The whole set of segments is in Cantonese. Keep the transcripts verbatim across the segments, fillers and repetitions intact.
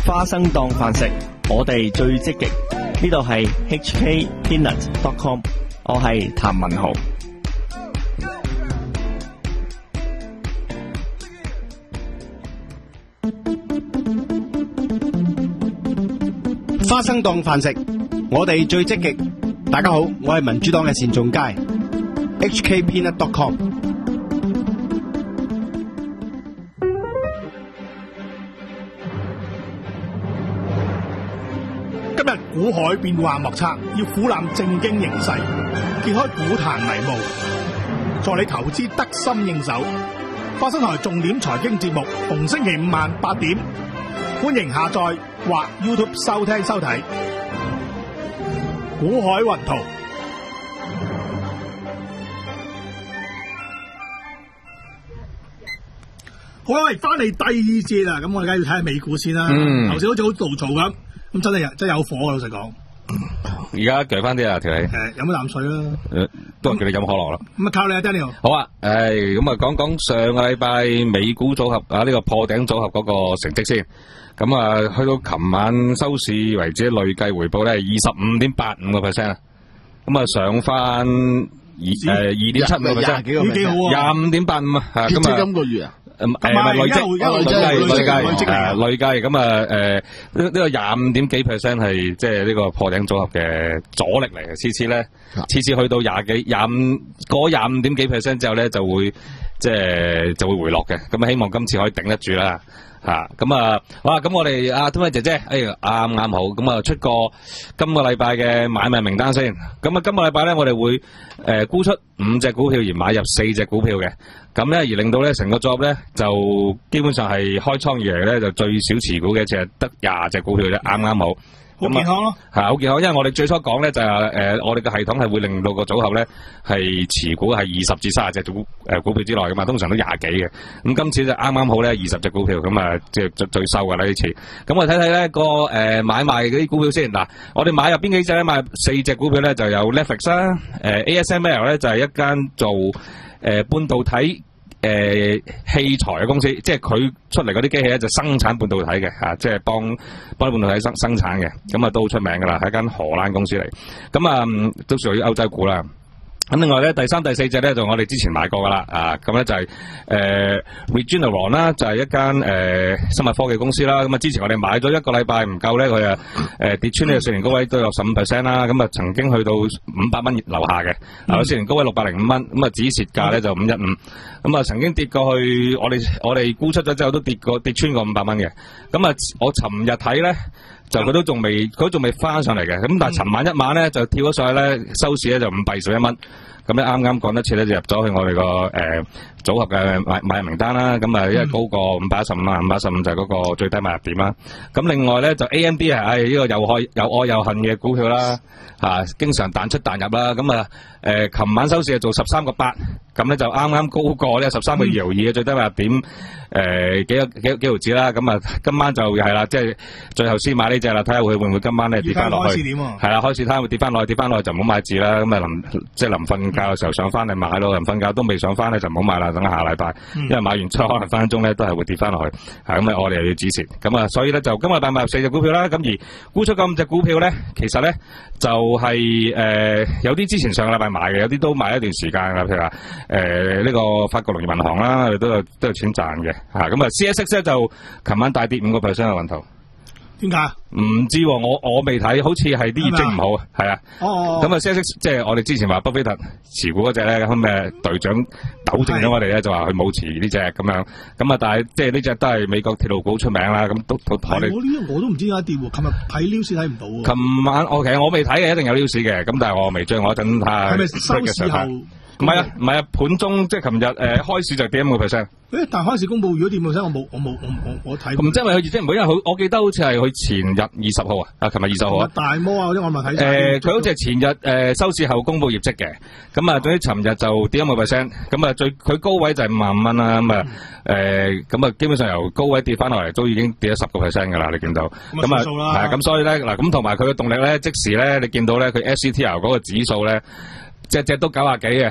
花生當飯食，我哋最積極。呢度係 H K Peanut dot com， 我係譚文豪。 花生當飯食，我哋最積極。大家好，我係民主黨嘅單仲偕 ，H K Peanut dot com。 今日股海變幻莫測，要俯瞰政經形勢，揭開股壇迷霧，助你投資得心應手。花生台重點財經節目，逢星期五晚八點，歡迎下載或 YouTube 收聽收睇。股海雲圖。好啦，喂，翻嚟第二節啦，咁我哋梗係要睇下美股先啦。 嗯， 頭先好似好暴躁咁，咁真係有真係有火啊！老實講， 而家鋸翻啲啊條氣。 誒，飲咗啖水啦。 誒，都係叫你飲可樂啦。 咁啊，靠你啊 Daniel。 好啊，誒，咁啊，講講上個禮拜美股組合啊，呢個破頂組合嗰個成績先。咁啊，去到琴晚收市為止，累計回報咧係二十五點八五個 percent 啊。咁啊，上翻二誒二點七五個 percent， 幾好啊， 廿五點八五啊。咁啊， 今個月啊。 誒誒，唔係累積，累計累計誒累計咁啊誒呢呢個廿五點幾 percent 係即係呢個破頂組合嘅阻力嚟嘅，次次咧次次去到廿幾廿五過廿五點幾 percent 之後咧就會即係就會回落嘅，咁啊希望今次可以頂得住啦嚇，咁啊好啦，咁我哋阿 Tony 姐姐，哎呀啱啱好，咁啊出個今個禮拜嘅買賣名單先，咁啊今個禮拜咧我哋會誒沽出五隻股票而買入四隻股票嘅。咁咧，而令到咧成個組合咧，就基本上係開倉以嚟咧，就最少持股嘅只係得廿隻股票啫，啱啱好。 好健康咯。 係好健康，因為我哋最初講咧就係、是、誒、呃，我哋嘅系統係會令到個組合咧係持股係二十至三十隻股誒股票之內噶嘛，通常都廿幾嘅。咁今次就啱啱好咧二十隻股票，咁啊即係最最收噶啦呢次。咁我睇睇咧個誒、呃、買賣嗰啲股票先。嗱，我哋買入邊幾隻咧？買入四隻股票咧就有 Netflix 啦，誒、呃、A S M L 咧就係一間做誒、呃、半導體。誒、呃，器材嘅公司，即係佢出嚟嗰啲機器咧，就生產半導體嘅吓、啊，即係幫幫半導體生生產嘅，咁啊都好出名噶啦，係一間荷蘭公司嚟，咁啊都屬於歐洲股啦。咁另外咧，第三、第四隻咧就我哋之前買過噶啦，啊，咁咧就係、是、誒、呃、Regeneron 啦，就係一間誒、呃、生物科技公司啦。咁啊，之前我哋買咗一個禮拜唔夠咧，佢啊誒跌穿呢個四年高位都有十五 percent 啦。咁啊，曾經去到五百蚊樓下嘅，嗱、嗯，四年高位六百零五蚊，咁啊止蝕價咧就五一五，咁啊曾經跌過去，我哋我哋沽出咗之後都跌過跌穿過五百蚊嘅。咁啊，我尋日睇咧。就佢都仲未，佢仲未翻上嚟嘅。咁但係尋晚一晚咧就跳咗上去咧，收市咧就五百二十一蚊。咁咧啱啱講得切咧就入咗去我哋個誒組合嘅買買入名單啦。咁啊因為高過五百一十五啊，五百一十五就係嗰個最低買入點啦。咁另外咧就 A M D 係唉呢個又愛又愛又恨嘅股票啦，嚇、啊、經常彈出彈入啦。咁啊誒琴晚收市係做十三個八，咁咧就啱啱高過呢十三個二毫二嘅最低買入點。誒、呃，幾個幾幾毫子啦，咁啊，今晚就係啦，即係最後先買呢隻啦，睇下會會唔會今晚咧跌翻落去，係啦，開始睇下會跌翻落去，跌翻落去就唔好買字啦，咁啊臨即係臨瞓覺嘅時候上翻嚟買咯，臨瞓覺都未上翻咧就唔好買啦，等下禮拜，嗯、因為買完之後可能分分鐘咧都係會跌翻落去，係咁啊，我哋又要止蝕，咁啊，所以咧就今個禮拜買入四隻股票啦，咁而沽出咁五隻股票咧，其實咧就係、是、誒、呃、有啲之前上個禮拜買嘅，有啲都買一段時間啦，譬如話誒呢個法國農業銀行啦，都有都有錢賺嘅。吓咁啊 ，C S X 咧就琴晚大跌五個 percent 嘅運頭， 點解？ 唔知我我未睇，好似係啲業績唔好，係啊。 哦。 咁啊 ，C S X 即係我哋之前話巴菲特持股嗰隻咧，咁嘅隊長糾正咗我哋咧，就話佢冇持呢隻咁樣。咁啊，但係即係呢隻都係美國鐵路股出名啦。咁都我哋我呢我都唔知點解跌喎。琴日睇 news 睇唔到喎。 琴晚 OK，我未睇嘅，一定有 news 嘅。咁但係我未追，我一陣睇下。 係咪收市後？ 唔係啊，唔係啊，盤中即係琴日誒開市就跌五個 percent。 誒，但係開市公佈如果跌五個 percent，我冇我冇我我我睇。 唔知係咪佢業績唔好，因為佢我記得好似係佢前日二十號啊，啊，琴日二十號啊。 大摩啊嗰啲我咪睇。 誒，佢好似係前日誒收市後公佈業績嘅，咁啊，總之尋日就跌一個 percent，咁啊最佢高位就係五萬五蚊啦，咁啊誒，咁啊基本上由高位跌翻落嚟都已經跌咗十個 percent 㗎啦，你見到。咁啊係啊，咁所以咧嗱，咁同埋佢嘅動力咧，即時咧你見到咧佢 S C T L 嗰個指數咧，隻隻都九廿幾嘅。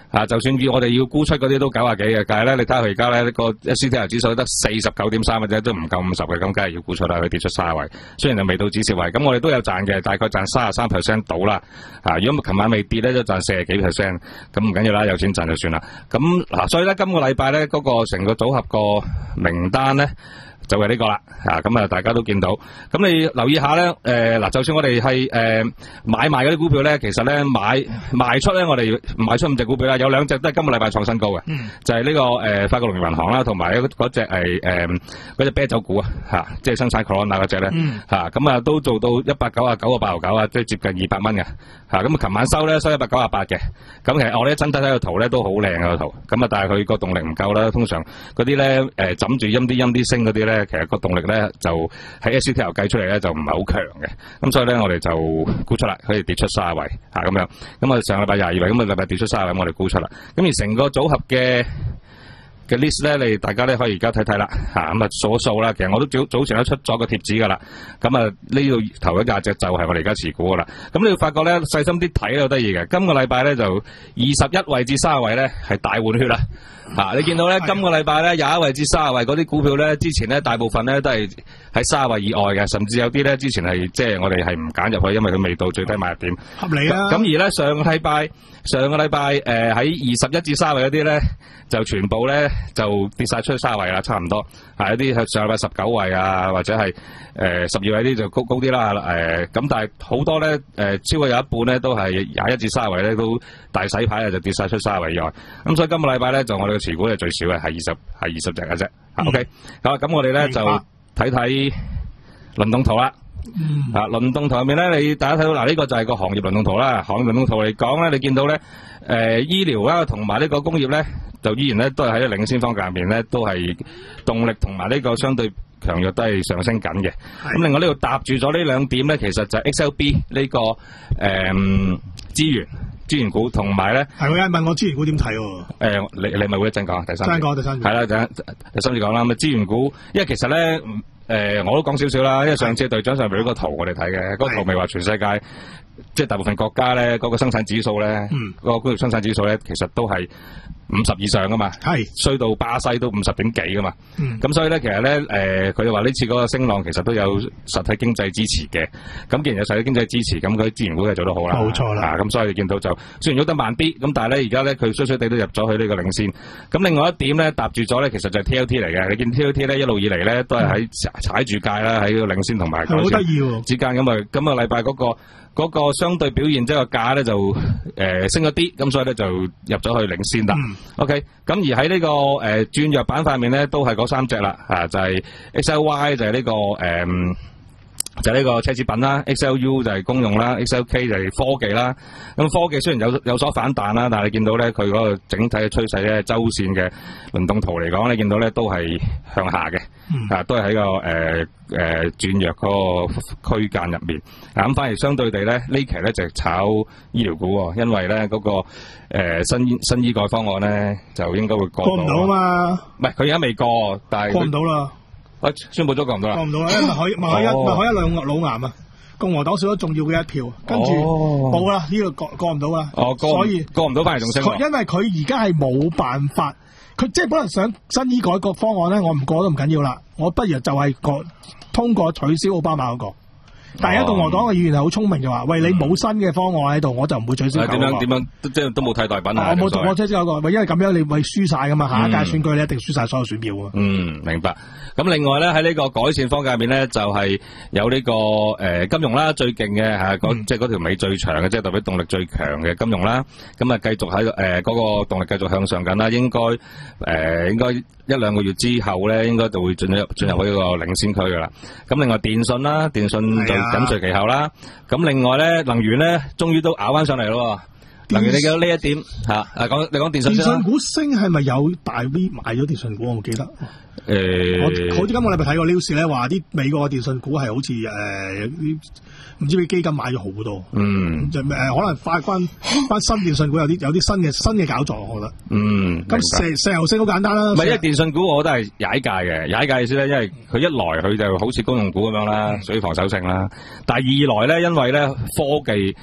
啊，就算要我哋要沽出嗰啲都九啊幾嘅，但係咧你睇下佢而家咧個 S C T L 指數得四十九點三嘅啫，都唔夠五十嘅，咁梗係要沽出啦，佢跌出卅位，雖然就未到止蝕位，咁我哋都有賺嘅，大概賺三十三 percent 到啦。啊，如果琴晚未跌咧，就賺四十幾 percent， 咁唔緊要啦，有錢賺就算啦。咁嗱，所以咧今個禮拜咧嗰個成個組合個名單咧。就係呢個啦，啊咁啊大家都見到，咁你留意下咧，誒、呃、嗱，就算我哋係誒買賣嗰啲股票咧，其實咧買賣出咧，我哋賣出五隻股票啦，有兩隻都係今個禮拜創新高嘅，嗯、就係呢、這個誒、呃、法國農業銀行啦，同埋嗰隻係誒嗰隻啤酒股啊，嚇，即係生產 Corona 嗰隻咧，嚇咁、嗯、啊都做到一百九啊九個八毫九啊，即係接近二百蚊嘅，嚇咁啊琴晚收咧收一百九啊八嘅，咁其實我哋真睇睇個圖咧都好靚嘅個圖，咁啊但係佢個動力唔夠啦，通常嗰啲咧誒枕住陰啲陰啲升嗰啲咧。其實個動力咧就喺 S C T L 計出嚟咧就唔係好強嘅，咁所以咧我哋就沽出啦，可以跌出卅位嚇咁樣，咁啊上個禮拜廿二位，咁啊禮拜跌出卅位，我哋沽出啦，咁而成個組合嘅嘅 list 咧，你大家咧可以而家睇睇啦嚇，咁啊數一數啦，其實我都早早前都出咗個貼紙噶啦，咁啊呢度頭一價隻就係我哋而家持股噶啦，咁你會發覺咧細心啲睇都得意嘅，今個禮拜咧就二十一位至卅位咧係大換血啦。吓、啊，你見到咧，今個禮拜咧廿一位至卅位嗰啲股票咧，之前咧大部分咧都係喺卅位以外嘅，甚至有啲咧之前係即係我哋係唔揀入去，因為佢未到最低買入點。 合理啊！ 咁而咧上個禮拜上個禮拜誒喺二十一至卅位嗰啲咧，就全部咧就跌晒出去卅位啦，差唔多。係一啲上個禮拜十九位啊，或者係誒十二位啲就高高啲啦。誒、呃、咁但係好多咧誒、呃、超過有一半咧都係廿一至卅位咧都大洗牌啊，就跌晒出卅位以外。咁所以今個禮拜咧就我哋持股係最少嘅，係二十係二十隻嘅啫。嗯、OK， 好啦，咁我哋咧就睇睇輪動圖啦。嗯、啊，輪動圖入面咧，你大家睇到嗱，呢、這個就係個行業輪動圖啦。行業輪動圖嚟講咧，你見到咧，誒、呃，醫療啦，同埋呢個工業咧，就依然咧都係喺領先方向入面咧，都係動力同埋呢個相對強弱都係上升緊嘅。咁另外呢度搭住咗呢兩點咧，其實就係 X L B 呢、這個誒資、呃、源。資源股同埋咧， 係有人問我資源股點睇喎？誒、 呃，你你咪會一陣講，第三節講，第三節係啦，第第三節講啦。咁啊，資源股，因為其實咧，誒、呃，我都講少少啦。因為上次隊長上邊呢個圖我哋睇嘅，嗰、那個圖咪話全世界即係大部分國家咧，嗰、那個生產指數咧，嗰、嗯、個工業生產指數咧，其實都係五十以上噶嘛，係衰到巴西都五十點幾噶嘛。咁、嗯、所以咧，其實咧，誒、呃，佢哋話呢次嗰個升浪其實都有實體經濟支持嘅。咁既然有實體經濟支持，咁佢啲資源股係做得好啦，冇錯啦。咁、啊、所以你見到就雖然喐得慢啲，咁但係咧而家咧佢衰衰地都入咗去呢個領先。咁另外一點咧搭住咗咧，其實就係 T L T 嚟嘅。你見 T L T 咧一路以嚟咧都係喺踩住界啦，喺個領先同埋好得意喎之間。咁啊，今個禮拜嗰個嗰、那個相對表現即係個價咧就誒、呃、升咗啲，咁所以咧就入咗去領先啦。嗯、OK，咁而喺呢、這個誒轉弱板塊面咧都係嗰三隻啦，啊就係、是、X L Y 就係呢、這個誒。呃就係呢個奢侈品啦 ，X L U 就係公用啦 ，X L K 就係科技啦。咁科技雖然有有所反彈啦，但係你見到咧佢嗰個整體嘅趨勢咧，周線嘅輪動圖嚟講，你見到咧都係向下嘅，嗯、啊都係喺個誒誒轉弱嗰個區間入面。啊咁反而相對地咧，呢期咧就係炒醫療股，因為咧嗰、那個誒、呃、新新醫改方案咧就應該會過到。過唔到啊嘛？唔係佢而家未過，但係過唔到啦。喂，宣布咗過唔到啦？過唔到啦，因為麥海麥海一麥海一兩腦癌啊，共和黨少咗重要嘅一票，跟住冇啦，呢個過過唔到啦。哦，所以過唔到反而仲升。因為佢而家係冇辦法，佢即係本來想新醫改革方案咧，我唔過都唔緊要啦，我不如就係過通過取消奧巴馬嗰個。但係而家共和黨嘅議員係好聰明嘅話，喂，你冇新嘅方案喺度，我就唔會取消。點樣點樣即係都冇替代品啊！我冇同我取消嗰個，因為咁樣你會輸晒噶嘛，下一屆選舉你一定輸晒所有選票啊。嗯，明白。咁另外咧喺呢個改善方界面咧，就係、是、有呢、這個誒、呃、金融啦，最勁嘅吓，即係嗰條尾最長嘅，即係代表動力最強嘅金融啦。咁啊繼續喺誒嗰個動力繼續向上緊啦，應該誒、呃、應該一兩個月之後咧，應該就會進入進入去呢個領先區噶啦。咁另外電信啦，電信就緊隨其後啦。咁另外咧能源咧，終於都咬翻上嚟咯。能源你見到呢一點吓，啊講你講電信先啦。電信股升係咪有大 V 買咗電信股？我唔記得。誒、欸，我好似今個禮拜睇過 news 咧，話啲美國嘅電信股係好似誒唔知俾基金買咗好多。嗯。就誒、呃、可能發翻翻新電信股有啲有啲新嘅新嘅搞作，我覺得。嗯。咁石石油升好簡單啦。唔係，因為電信股我覺得係踩界嘅，踩界意思咧，因為佢一來佢就好似公用股咁樣啦，屬於防守性啦。但係二來咧，因為咧科技。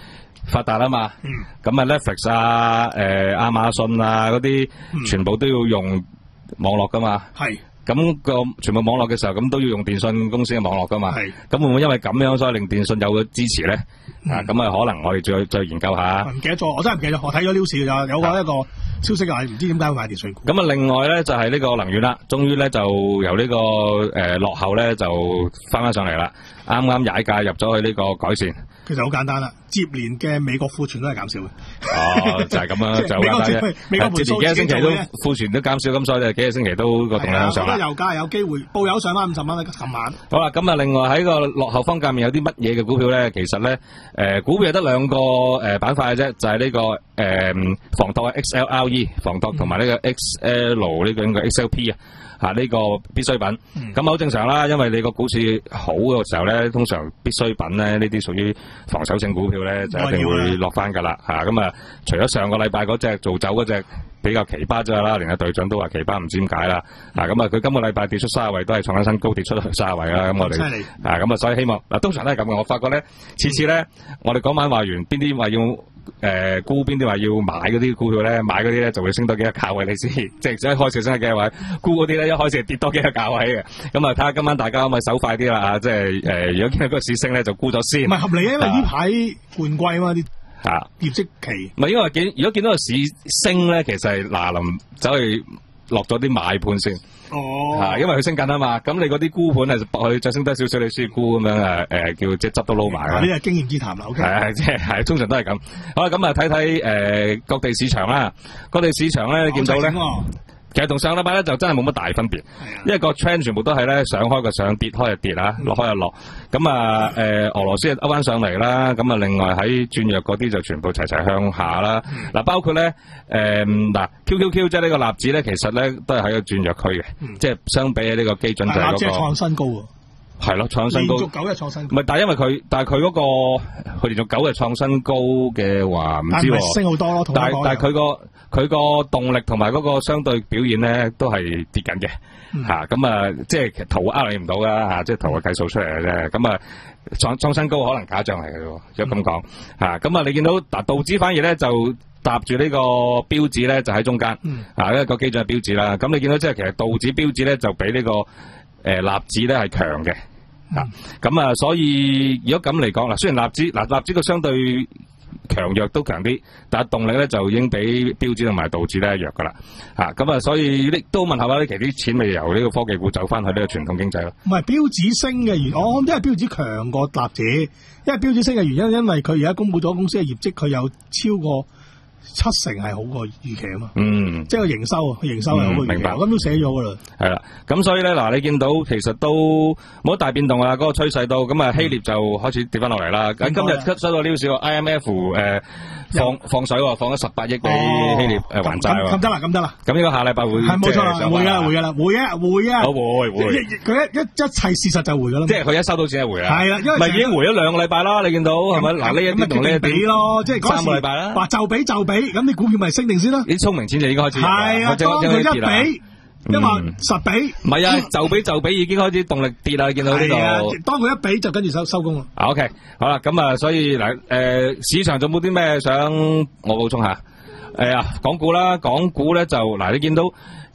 發達啊嘛。 嗯。 咁啊 Netflix 啊、誒亞馬遜啊嗰啲，全部都要用網絡噶嘛。 係。 咁個全部網絡嘅時候，咁都要用電信公司嘅網絡噶嘛。 係。咁會唔會因為咁樣，所以令電信有個支持咧？ 嗯、 啊，咁啊，可能我哋再再研究下。 唔記得咗，我真係唔記得咗，我睇咗 news 㗎咋，有個一個消息係唔知點解會買電信股。 咁啊，另外咧就係、是、呢個能源啦，終於咧就由呢、這個誒、呃、落後咧就翻翻上嚟啦，啱啱踩界入咗去呢個改善。 其實好簡單啦，接連嘅美國庫存都係減少嘅。 哦，就係咁樣，就好簡單啫。 美國接連幾個星期都庫存都減少，咁所以就幾個星期都個動量向上啦。 我覺得油價有機會報油上翻五十蚊啦，琴晚。 好啦，咁啊，另外喺個落後方界面有啲乜嘢嘅股票咧？其實咧，誒、呃，股票有得兩個誒板塊嘅啫，就係、是、呢、這個誒、呃、房託 X L R E 房託同埋呢個 X L 呢個應該 X L P 啊。吓、這、呢個必需品，咁好、嗯、正常啦，因為你個股市好嘅時候咧，通常必需品咧呢啲屬於防守性股票咧，就一定會落翻噶啦，吓咁啊！除咗上個禮拜嗰隻做酒嗰隻比較奇葩啫啦，連個隊長都話奇葩，唔知點解啦，嗱咁啊，佢今個禮拜跌出卅位都係創緊新高，跌出去卅位啦，咁我哋啊咁啊，所以希望嗱，通常都係咁嘅，我發覺咧，次次咧，我哋嗰晚話完邊啲話要。誒，沽邊啲話要買嗰啲股票咧，買嗰啲咧就會升多幾個價位，你先，即係一開始升幾個位，沽嗰啲咧一開始係跌多幾個價位嘅。咁啊，睇下今晚大家可唔可以手快啲啦啊！即係誒，如果見到個市升咧，就沽咗先。唔係合理啊，因為呢排換季啊嘛啲啊業績期。唔係因為見如果見到個市升咧，其實係嗱臨走去落咗啲買盤先。哦，啊，因為佢升緊啊嘛，咁你嗰啲沽盤係搏佢再升多少少，你先沽咁樣誒誒，叫即係執都撈埋啦。呢個經驗之談啦 ，OK。係係即係係，通常都係咁。好啦，咁啊睇睇誒各地市場啦，各地市場咧你見到咧，其實同上個禮拜咧就真係冇乜大分別，因為個 trend 全部都係咧上開個上，跌開就跌啊，落開就落。咁啊誒俄羅斯勾翻上嚟啦，咁啊另外喺轉弱嗰啲就全部齊齊向下啦。嗱、嗯、包括咧誒嗱 Q Q Q 即係呢個納指咧，其實咧都係喺個轉弱區嘅，嗯、即係相比起呢個基準就係嗰、那個。納指創新高喎。係咯，創新高。連續九日創新高。唔係，但係因為佢，但係佢嗰個佢連續九日創新高嘅話，唔知喎。升好多咯，同但係但係佢個佢個動力同埋嗰個相對表現咧，都係跌緊嘅。吓咁、嗯、啊，即係圖呃你唔到噶吓，即係圖嘅計數出嚟嘅啫。咁啊，創創新高可能假象嚟嘅，如果咁講吓。咁、嗯、啊，你見到嗱道指反而咧就搭住呢個標指咧就喺中間。嗯。啊，一個基準係標指啦。咁你見到即係其實道指標指咧就比呢、這個。誒，納指咧係強嘅，吓咁、嗯、啊，所以如果咁嚟講，嗱，雖然納指嗱納指個相對強弱都強啲，但係動力咧就已經比標指同埋道指咧弱噶啦，吓咁啊，所以呢都問下啦，呢期啲錢咪由呢個科技股走翻去呢個傳統經濟咯。唔係標指升嘅原因，我因為標指強過納指，因為標指升嘅原因，因為佢而家公布咗公司嘅業績，佢有超過。七成係好過預期啊嘛，嗯，即係個營收，營收係好過預期，我咁都寫咗噶啦。係啦，咁所以咧嗱，你見到其實都冇乜大變動啊，嗰、那個趨勢都咁啊，希臘就開始跌翻落嚟啦。咁、嗯、今日收到呢個少 I M F 誒、呃、放放水喎，放咗十八億俾希臘誒還債喎。咁得啦，咁得啦。咁呢個下禮拜會係冇錯啦，會啊，會啊啦，會啊，會啊。會會。佢一一一切事實就回噶啦。即係佢一收到錢就回啦。係啦，因為咪已經回咗兩個禮拜啦，你見到係咪？嗱呢一啲同呢一啲咯，即係三個禮拜啦。話就俾就俾。咁你股票咪升定先啦？啲聰明錢就已經開始係啊，當佢一比，因為十比，唔係啊，就比就比已經開始動力跌啦，見到呢度。當佢一比就跟住收收工啦。啊 OK， 好啦，咁啊，所以嗱，誒，市場仲冇啲咩想我補充下？誒啊，港股啦，港股咧就嗱，你見到誒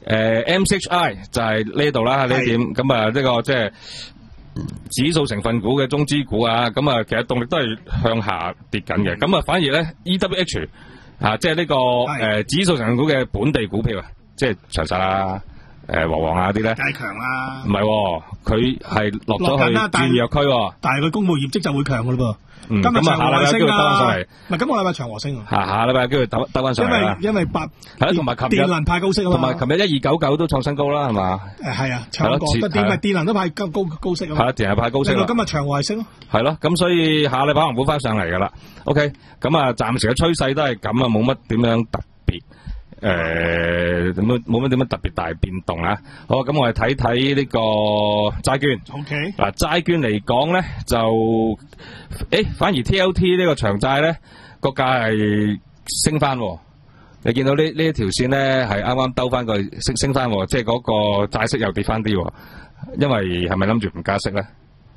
M C H I 就係呢度啦，呢一點咁啊，呢個即係指數成分股嘅中資股啊，咁啊，其實動力都係向下跌緊嘅，咁啊，反而咧 E W H。啊，即係呢、這個誒的、呃、指數成分股嘅本地股票啊，即係長實啊、誒和黃啊啲咧，太強啦！唔係，佢係落咗去轉弱區，但係佢公布業績就會強噶咯噃。今日長和升啊，唔係今個禮拜長和升啊，下下禮拜跟住得得翻上嚟啦。因為因為八係啦，同埋琴日電能派高息啊嘛，同埋琴日一二九九都創新高啦，係嘛？誒係啊，長和個電咪電能都派高高高息啊嘛。係啦，電係派高息啦。今日長和係升咯。係咯，咁所以下禮拜可能補翻上嚟噶啦。OK，咁啊，暫時嘅趨勢都係咁啊，冇乜點樣特別。誒，咁冇乜點樣特別大變動啊！好，咁我哋睇睇呢個債券。O K。嗱，債券嚟講咧，就誒，反而 T L T 呢個長債咧個價係升翻。你見到呢呢一條線咧係啱啱兜翻個升升翻，即係嗰個債息又跌翻啲。因為係咪諗住唔加息咧？誒、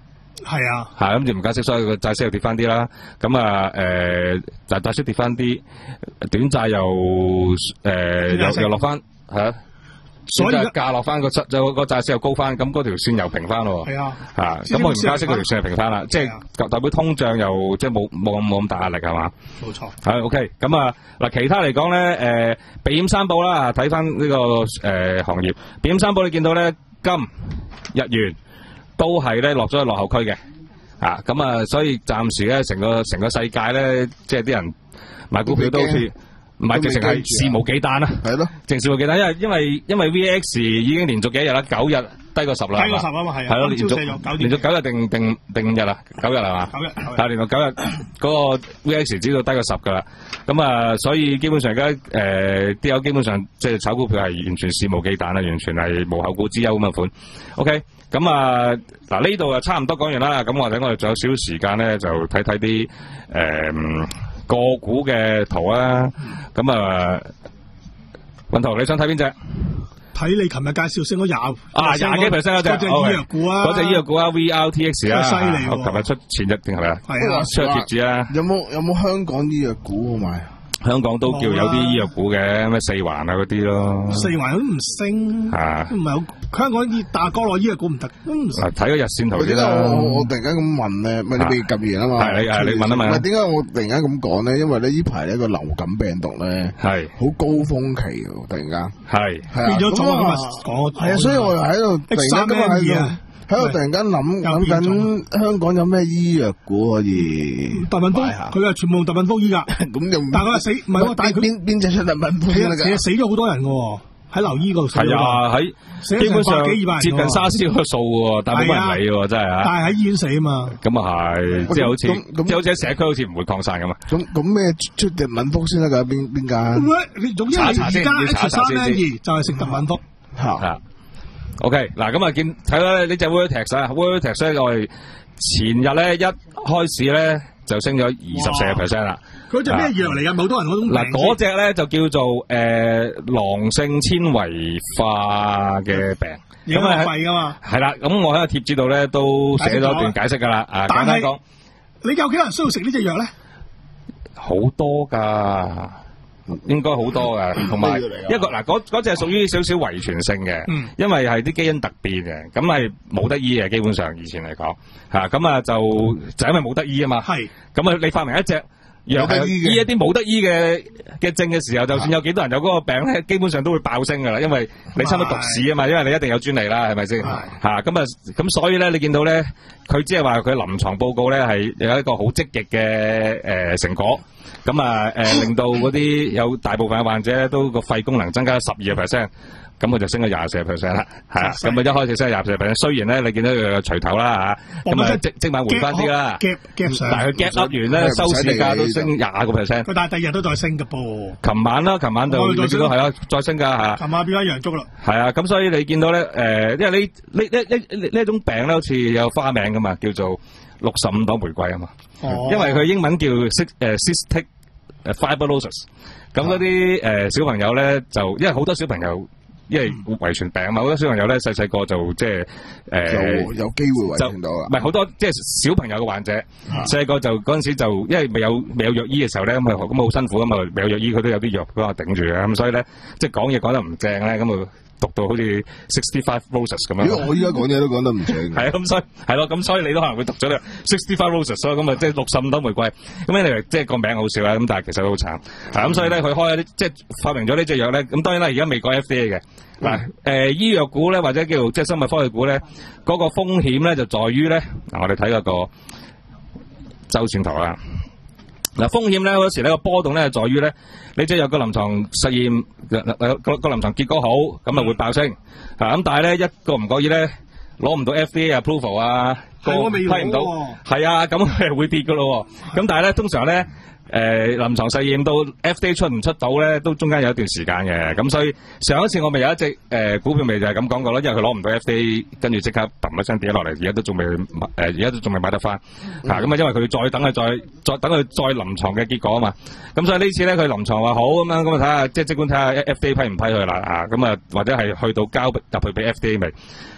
係啊， 係咁就唔加息，所以個債息又跌翻啲啦。咁啊誒，債債息跌翻啲，短債又誒又又落翻係啊。所以價落翻個債就個債息又高翻，咁嗰條線又平翻咯。係啊，嚇咁我而家息嗰條線係平翻啦，即係代表通脹又即係冇冇冇咁大壓力係嘛？ 冇錯。 係 OK，咁啊嗱，其他嚟講咧誒避險三寶啦，睇翻呢個誒行業避險三寶，你見到咧金、日元都係咧落咗去落後區嘅，啊咁啊，所以暫時咧成個成個世界咧，即係啲人買股票都好似。唔係，直情係肆無忌憚啦。係咯，淨肆無忌憚，因為因為因為 V X 已經連續幾日啦，九日低過十啦。低過十啊嘛，係啊。係咯，連續連續九日定定定五日啦，九日係嘛？九日。但係連續九日嗰個 V X 指數低過十㗎啦。咁啊，所以基本上而家誒啲友基本上即係炒股票係完全肆無忌憚啦，完全係無後顧之憂咁嘅款。OK，咁啊嗱呢度啊差唔多講完啦。咁或者我哋仲有少少時間咧，就睇睇啲誒。個股嘅圖啊，咁啊，雲圖你想睇邊隻？ 睇你琴日介紹升咗廿啊廿幾 percent 嗰隻， 嗰隻醫藥股啊， 嗰隻醫藥股啊 ，V R T X 啊， 犀利喎！ 琴日出前日定係咪啊？ 係啊， 出貼紙啊！ 有冇有冇香港醫藥股好買啊？ 香港都叫有啲醫藥股嘅，咩四環啊嗰啲咯。 四環都唔升， 啊， 唔係好香港醫大國內醫藥股唔得，都唔升。 睇個日線圖先啦。 我我突然間咁問咧，咪你未及完啊嘛？ 係你係你問一問。 唔係點解我突然間咁講咧？因為咧呢排呢個流感病毒咧係好高峰期喎，突然間係變咗咗啊！講係啊，所以我又喺度突然間喺度。喺度突然間諗諗緊香港有咩醫藥股可以？ 特敏福佢係全部用特敏福醫噶，咁就但係佢係死唔係喎，但係佢邊邊隻出特敏福先得㗎？ 其實死咗好多人㗎喺留醫嗰度死咗。 係啊，喺基本上接近沙士嗰個數喎，但係冇人理喎，真係啊！ 但係喺醫院死啊嘛。咁啊係，即係好似即係好似喺社區好似唔會擴散咁嘛。 咁咁咩出特敏福先得㗎？邊邊間？ 你總之而家 H 三 N 二就係食特敏福嚇。 OK，嗱咁啊，見睇到呢隻 Vertex 啊 ，Vertex 咧我哋前日咧一開始咧就升咗二十四個 percent 啦。 佢隻咩藥嚟㗎？好多人嗰種嗱，嗰隻咧就叫做誒囊性纖維化嘅病， 影響肺㗎嘛。 係啦，咁我喺個貼紙度咧都寫咗一段解釋㗎啦。啊，簡單講， 你有幾多人需要食呢隻藥咧？ 好多㗎。應該好多㗎，同埋一個嗱，嗰嗰隻係屬於少少遺傳性嘅，嗯、因為係啲基因突變嘅，咁係冇得醫嘅，基本上以前嚟講嚇，咁啊就就因為冇得醫啊嘛，係，咁啊你發明一隻藥係醫一啲冇得醫嘅嘅症嘅時候，就算有幾多人有嗰個病咧，基本上都會爆升㗎啦，因為你差唔多讀屎啊嘛，因為你一定有專利啦，係咪先嚇？咁啊咁所以咧，你見到咧，佢只係話佢臨床報告咧係有一個好積極嘅誒成果。咁啊，誒、呃、令到嗰啲有大部分嘅患者咧，都個肺功能增加十二個 percent，咁佢就升咗廿四個 percent 啦，係啊，咁啊一開始升廿四個 percent，雖然咧你見到佢個錘頭啦嚇，咁啊即即晚回翻啲啦， 夾夾上， 但係佢 gap up 完咧，收市價都升廿個 percent，佢但係第二日都再升嘅噃。琴晚啦，琴晚就你見到係啦，再升㗎嚇。 琴晚變咗陽燭啦。係啊，咁所以你見到咧，誒、呃，因為呢呢呢呢呢一種病咧，好似有花名㗎嘛，叫做六十五朵玫瑰啊嘛，哦、因為佢英文叫 cyst 誒 cystic。誒 fibrosis，咁嗰啲誒小朋友咧就，因為好多小朋友因為遺傳病嘛，好多小朋友咧細細個就即係誒有有機會遺傳到啦。 唔係好多即係小朋友嘅患者，細個就嗰陣時就因為未有未有藥醫嘅時候咧，咁啊咁好辛苦啊嘛，未有藥醫佢都有啲藥幫我頂住嘅，咁所以咧即係講嘢講得唔正咧，咁啊讀到好似 sixty five roses 咁樣。 如果我依家講嘢都講得唔正。 係啊，咁所以係咯，咁所以你都可能會讀咗呢 sixty five roses，所以咁啊即係六十五朵玫瑰。咁咧即係個名好笑啦，咁但係其實都好慘。啊咁所以咧佢開啲即係發明咗呢隻藥咧，咁當然啦，而家未改 F D A 嘅。嗱誒、呃、醫藥股咧或者叫即係生物科技股咧，嗰、那個風險咧就在於咧，嗱我哋睇嗰個周線圖啦。嗱風險咧嗰時呢個波動咧係在於咧，你即係有個臨床實驗個個臨床結果好，咁啊會爆升，啊咁但係咧一個唔覺意咧攞唔到 F D A approval 啊，個批唔到，係啊咁係會跌噶咯，咁但係咧通常咧誒臨床實驗到 F D A 出唔出到咧，都中間有一段時間嘅，咁所以上一次我咪有一隻誒、呃、股票咪就係咁講過咯，因為佢攞唔到 F D A， 跟住即刻揼一聲跌落嚟，而家都仲未誒而家都仲未買得翻，嚇咁啊因為佢再等佢再再等佢再臨床嘅結果啊嘛，咁所以呢次咧佢臨床話好咁樣，咁啊睇下即係即管睇下 F D A 批唔批佢啦，啊咁啊或者係去到交入去俾 F D A 未？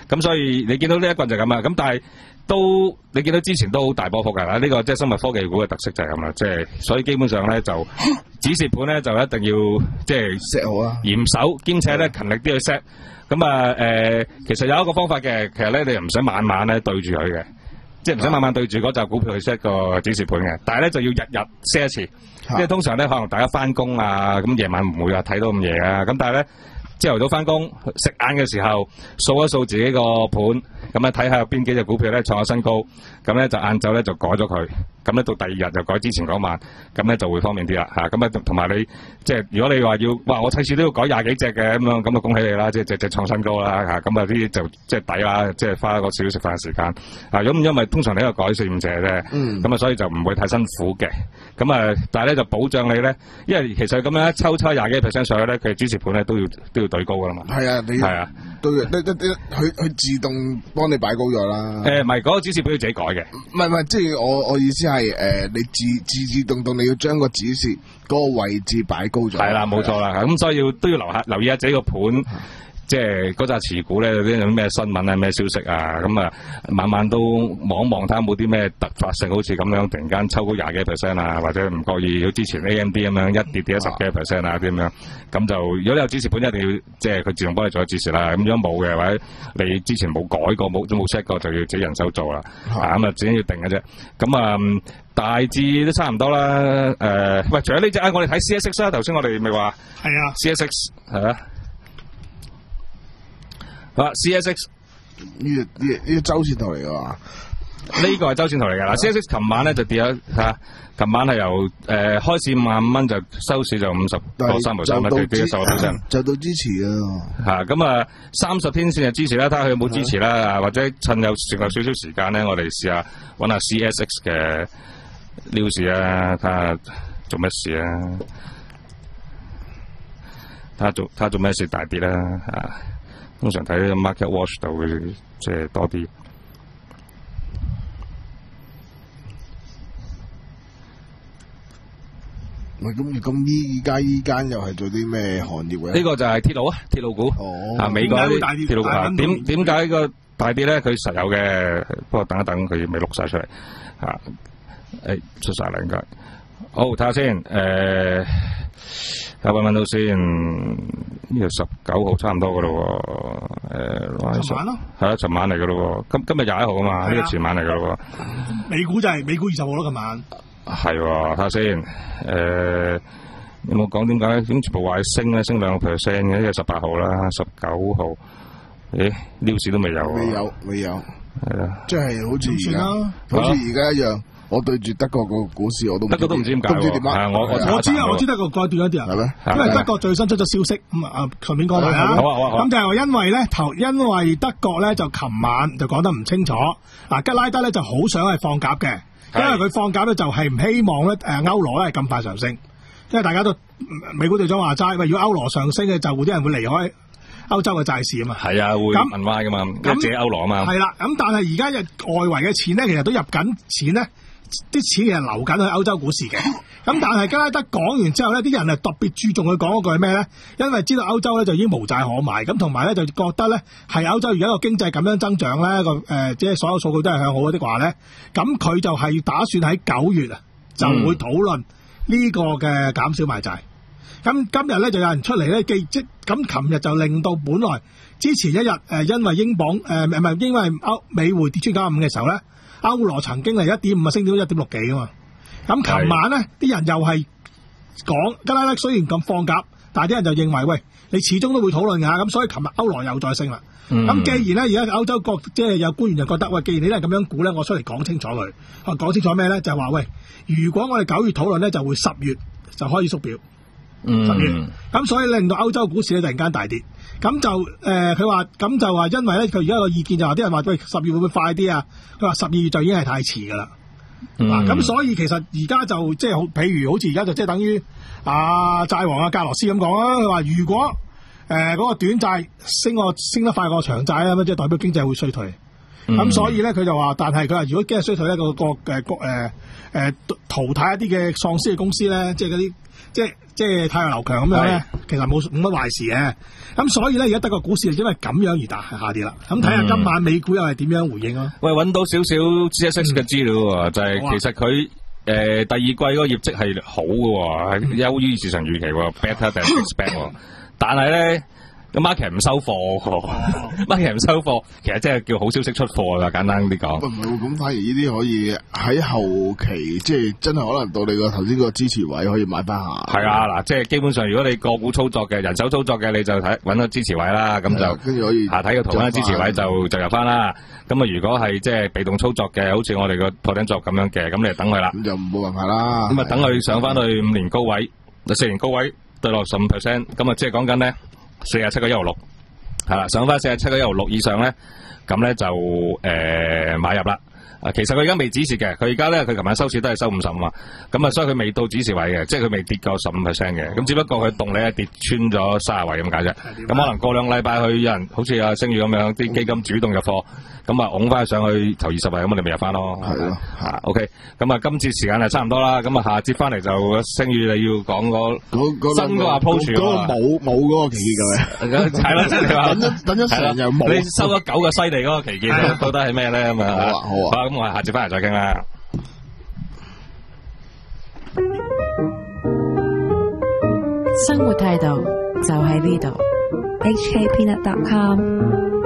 咁所以你見到呢一棍就咁啦。咁但係都你見到之前都好大波幅㗎啦。呢個即係生物科技股嘅特色就係咁啦。即係所以基本上咧就止蝕盤咧就一定要即係 set 好啊， 嚴守，兼且咧勤力啲去 set。咁啊誒，其實有一個方法嘅，其實咧你又唔使晚晚咧對住佢嘅。即係唔使晚晚對住嗰隻股票去 set 個止蝕盤嘅，但係咧就要日日 set 一次。即係通常咧可能大家翻工啊，咁夜晚唔會話睇到咁夜啊。咁但係咧朝頭早翻工食晏嘅時候掃一掃自己個盤，咁咧睇下有邊幾隻股票咧創咗新高，咁咧就晏晝咧就改咗佢，咁咧到第二日就改之前嗰晚，咁咧就會方便啲啦嚇。咁啊同埋你即係如果你話要哇我次次都要改廿幾隻嘅咁樣，咁啊恭喜你啦，即係隻隻創新高啦嚇。咁啊呢啲就即係抵啦，即係花一個少少食飯嘅時間。啊咁因為通常你一個改四五隻啫，咁啊、嗯、所以就唔會太辛苦嘅。咁啊但係咧就保障你咧，因為其實咁樣一抽抽廿幾 percent 上去咧，佢止蝕盤咧都要都要對高噶啦嘛。係啊，你係啊， 對，你你你佢佢自動幫你擺高咗啦。 誒唔係嗰個止蝕盤要自己改嘅。 唔係唔係，即係我我意思係誒、呃，你自自自動動你要將個止蝕嗰個位置擺高咗。係啦，冇錯啦。咁所以要都要留下留意下自己個盤。即係嗰扎持股咧，有啲咩新聞啊、咩消息啊，咁啊，晚晚都望一望睇下冇啲咩突發性，好似咁樣突然間抽高廿幾 percent 啊，或者唔覺意，好之前 A M D 咁樣一跌跌咗十幾 percent 啊啲咁樣，咁就如果你有止蝕盤，一定要即係佢自動幫你做咗止蝕啦。咁如果冇嘅，或者你之前冇改過、冇都冇 check 過，就要自己人手做啦。啊，咁啊自己要定嘅啫。咁啊、嗯，大致都差唔多啦。誒、呃，喂，除咗呢隻啊，我哋睇 C S X 啦。頭先我哋咪話係啊 ，C S X 係啊。啊 ，C S X 呢個呢呢個周線圖嚟㗎嘛？ 呢個係周線圖嚟㗎啦。C S X 琴晚咧就跌咗嚇，琴晚係由誒、呃、開市五萬五蚊，就收市就五十個三毫三蚊，跌跌咗十個 percent， 就到支持啊！ 嚇咁啊，三十天線就支持啦，睇下佢有冇支持啦，或者趁有剩有少少時間咧，我哋試下揾下 C S X 嘅 news 啊，睇下做咩事啊，睇下做睇下做咩事大跌啦嚇。通常睇 market watch 就會即係多啲。 喂，咁咁依家依間又係做啲咩行業嘅？ 呢個就係鐵路啊，鐵路股。哦。啊，美國啲鐵路股啊，點點解個大跌咧？佢實有嘅，不過等一等佢未錄晒出嚟。啊，誒出晒啦應該。好，睇下先。誒。有冇揾到先？呢個十九號差唔多噶咯喎。誒， 尋晚咯。係啊，尋晚嚟噶咯喎。今今日廿一號啊嘛，呢個前晚嚟噶咯喎。 美股就係美股二十號咯，琴晚。係喎，睇下先。誒，有冇講點解？點全部話升咧？升兩個 percent 嘅，呢個十八號啦，十九號。誒，news都未有。 未有，未有。 係啊。 即係好似而家，好似而家一樣。我對住德國個股市，我都德國都唔知點解， 都唔知點解。 我我知啊，我知德國改斷一啲啊，係咩？因為德國最新出咗消息，咁啊，順便講埋啦。 好啊好啊。 咁就係因為咧，頭因為德國咧就琴晚就講得唔清楚，嗱吉拉德咧就好想係放鴿嘅，因為佢放鴿咧就係唔希望咧誒歐羅咧係咁快上升，因為大家都美股隊長話齋，喂，如果歐羅上升嘅就會啲人會離開歐洲嘅債市啊嘛。係啊，會問歪噶嘛，咁借歐羅啊嘛。 係啦，咁但係而家嘅外圍嘅錢咧，其實都入緊錢咧。啲錢其實流緊去歐洲股市嘅，咁但係吉拉德講完之後呢，啲人係特別注重佢講嗰句係咩咧？因為知道歐洲咧就已經無債可買，咁同埋咧就覺得咧係歐洲而家個經濟咁樣增長咧個誒，即係所有數據都係向好的話咧，咁佢就係打算喺九月啊就會討論呢個嘅減少買債。咁今日咧就有人出嚟咧記即咁，琴日就令到本來之前一日誒、呃、因為英鎊誒唔係因為歐美匯跌穿九十五嘅時候咧。歐羅曾經係一點五啊升到一點六幾啊嘛，咁琴晚咧啲人又係講吉拉德雖然咁放鴿，但係啲人就認為喂你始終都會討論㗎，咁所以琴日歐羅又再升啦。咁、嗯、既然咧而家歐洲國即係有官員就覺得喂，既然你都係咁樣估咧，我出嚟講清楚佢，講清楚咩咧？就係、是、話喂，如果我哋九月討論咧，就會十月就開始縮表，十月，咁、嗯、所以令到歐洲股市咧突然間大跌。咁就誒，佢話咁就話，因為咧佢而家個意見就話，啲人話喂十月會唔會快啲啊？佢話十二月就已經係太遲噶啦。嗱、嗯，咁、啊、所以其實而家就即係好，譬如好似而家就即係等於啊債王啊格羅斯咁講啦。佢話如果誒嗰、呃那個短債升個升得快過長債咧，咁即係代表經濟會衰退。咁、嗯、所以咧佢就話，但係佢話如果經濟衰退咧，個個誒誒誒淘汰一啲嘅喪屍嘅公司咧，即係嗰啲。 即係即係太陽流強咁樣咧，其實冇冇乜壞事嘅。咁所以咧，而家德國股市係因為咁樣而大下跌啦。咁睇下今晚美股又係點樣回應咯。 喂，揾到少少 G S X 嘅資料喎，就係其實佢誒第二季嗰個業績係好嘅，係優於市場預期喎 ，better than expect 喎。但係咧，個 market 唔收貨，market 唔收貨，其實即係叫好消息出貨啦，簡單啲講。 唔係喎，咁反而呢啲可以喺後期，即係真係可能到你個頭先個支持位可以買翻下。 係啊，嗱，即係基本上如果你個股操作嘅、人手操作嘅，你就睇揾個支持位啦，咁就跟住可以下睇個圖咧，支持位就就入翻啦。咁啊，如果係即係被動操作嘅，好似我哋個破頂作咁樣嘅，咁你就等佢啦。 咁就冇辦法啦。 咁啊，等佢上翻去五年高位，四年高位對落十五 percent，咁啊，即係講緊咧。四十七個一毫六，係啦，上翻四十七個一毫六以上咧，咁咧就誒、呃、買入啦。啊，其實佢而家未止蝕嘅，佢而家咧佢琴晚收市都係收五十五啊，咁啊，所以佢未到止蝕位嘅，即係佢未跌夠十五 percent 嘅，咁只不過佢動力係跌穿咗卅位咁解啫。咁可能過兩個禮拜去有人好似阿星宇咁樣，啲基金主動入貨，咁啊拱翻上去頭二十位，咁你咪入翻咯。 係咯， 嚇 OK，咁啊今次時間係差唔多啦，咁啊下節翻嚟就星宇你要講個新嗰個 approach 嗰個冇冇嗰個期結嘅， 係咯，即係你話等咗等咗成日冇， 你收咗九個犀利嗰個期結，到底係咩咧咁啊？ 好啊好啊。 咁我哋下次翻嚟再傾啦。 生活態度就喺呢度。 H K Peanut dot com